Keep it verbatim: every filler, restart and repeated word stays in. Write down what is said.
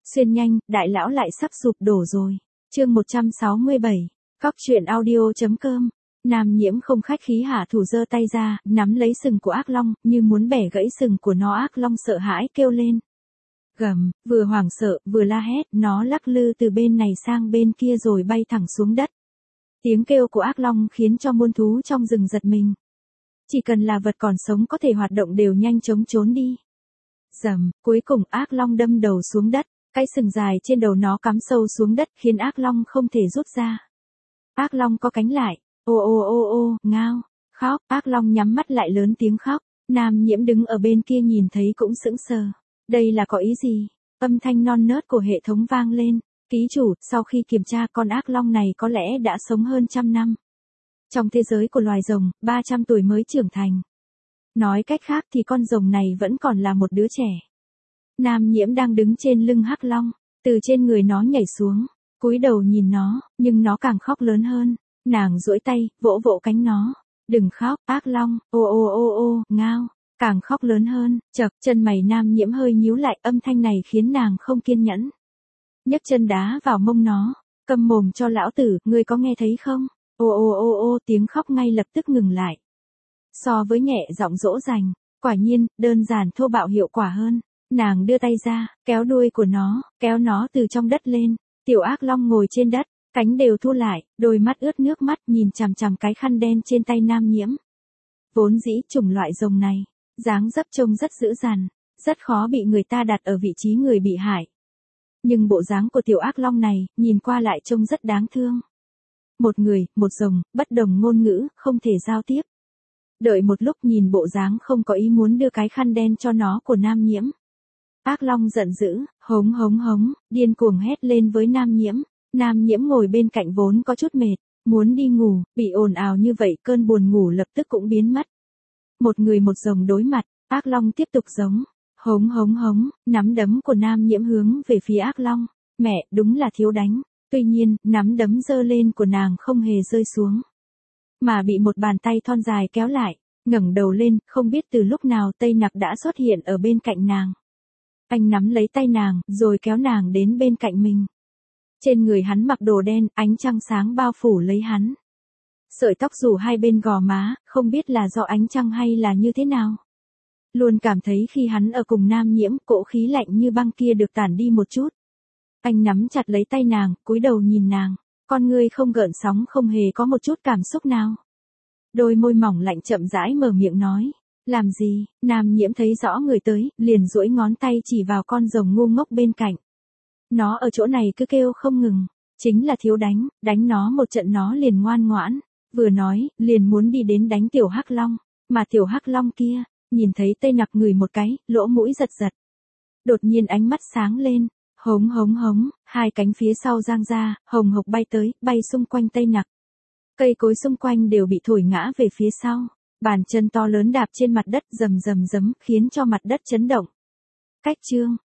Xuyên nhanh, đại lão lại sắp sụp đổ rồi. Chương một trăm sáu mươi bảy. Cóc truyện audio.com. Nam Nhiễm không khách khí hạ thủ giơ tay ra, nắm lấy sừng của ác long, như muốn bẻ gãy sừng của nó. Ác long sợ hãi kêu lên. Gầm, vừa hoảng sợ, vừa la hét, nó lắc lư từ bên này sang bên kia rồi bay thẳng xuống đất. Tiếng kêu của ác long khiến cho muôn thú trong rừng giật mình. Chỉ cần là vật còn sống có thể hoạt động đều nhanh chóng trốn đi. Rầm, cuối cùng ác long đâm đầu xuống đất, cái sừng dài trên đầu nó cắm sâu xuống đất khiến ác long không thể rút ra. Ác long có cánh lại, ô ô ô ô, ngao, khóc, ác long nhắm mắt lại lớn tiếng khóc. Nam Nhiễm đứng ở bên kia nhìn thấy cũng sững sờ. Đây là có ý gì? Âm thanh non nớt của hệ thống vang lên. Ký chủ, sau khi kiểm tra con ác long này có lẽ đã sống hơn trăm năm. Trong thế giới của loài rồng, ba trăm tuổi mới trưởng thành. Nói cách khác thì con rồng này vẫn còn là một đứa trẻ. Nam Nhiễm đang đứng trên lưng hắc long, từ trên người nó nhảy xuống, cúi đầu nhìn nó, nhưng nó càng khóc lớn hơn. Nàng duỗi tay, vỗ vỗ cánh nó. Đừng khóc, ác long, ô ô ô ô, ngao, càng khóc lớn hơn. Chậc, chân mày Nam Nhiễm hơi nhíu lại, âm thanh này khiến nàng không kiên nhẫn. Nhấc chân đá vào mông nó, câm mồm cho lão tử, ngươi có nghe thấy không? Ô ô ô ô, tiếng khóc ngay lập tức ngừng lại. So với nhẹ giọng dỗ dành, quả nhiên, đơn giản thô bạo hiệu quả hơn. Nàng đưa tay ra, kéo đuôi của nó, kéo nó từ trong đất lên. Tiểu ác long ngồi trên đất, cánh đều thu lại, đôi mắt ướt nước mắt nhìn chằm chằm cái khăn đen trên tay Nam Nhiễm. Vốn dĩ chủng loại rồng này, dáng dấp trông rất dữ dằn, rất khó bị người ta đặt ở vị trí người bị hại. Nhưng bộ dáng của tiểu ác long này, nhìn qua lại trông rất đáng thương. Một người, một rồng, bất đồng ngôn ngữ, không thể giao tiếp. Đợi một lúc nhìn bộ dáng không có ý muốn đưa cái khăn đen cho nó của Nam Nhiễm. Ác long giận dữ, hống hống hống, điên cuồng hét lên với Nam Nhiễm. Nam Nhiễm ngồi bên cạnh vốn có chút mệt, muốn đi ngủ, bị ồn ào như vậy cơn buồn ngủ lập tức cũng biến mất. Một người một rồng đối mặt, ác long tiếp tục giống. Hống hống hống, nắm đấm của Nam Nhiễm hướng về phía ác long. Mẹ, đúng là thiếu đánh. Tuy nhiên, nắm đấm giơ lên của nàng không hề rơi xuống, mà bị một bàn tay thon dài kéo lại. Ngẩng đầu lên, không biết từ lúc nào Tây Nặc đã xuất hiện ở bên cạnh nàng. Anh nắm lấy tay nàng, rồi kéo nàng đến bên cạnh mình. Trên người hắn mặc đồ đen, ánh trăng sáng bao phủ lấy hắn. Sợi tóc rủ hai bên gò má, không biết là do ánh trăng hay là như thế nào. Luôn cảm thấy khi hắn ở cùng Nam Nhiễm, cỗ khí lạnh như băng kia được tản đi một chút. Anh nắm chặt lấy tay nàng, cúi đầu nhìn nàng, con ngươi không gợn sóng, không hề có một chút cảm xúc nào. Đôi môi mỏng lạnh chậm rãi mở miệng nói, làm gì? Nam Nhiễm thấy rõ người tới, liền duỗi ngón tay chỉ vào con rồng ngu ngốc bên cạnh. Nó ở chỗ này cứ kêu không ngừng, chính là thiếu đánh, đánh nó một trận nó liền ngoan ngoãn, vừa nói, liền muốn đi đến đánh tiểu hắc long, mà tiểu hắc long kia, nhìn thấy Tây Nặc ngửi một cái, lỗ mũi giật giật. Đột nhiên ánh mắt sáng lên, hống hống hống, hai cánh phía sau giang ra, hồng hộc bay tới, bay xung quanh Tây Nặc. Cây cối xung quanh đều bị thổi ngã về phía sau, bàn chân to lớn đạp trên mặt đất rầm rầm rầm khiến cho mặt đất chấn động. Cách chương,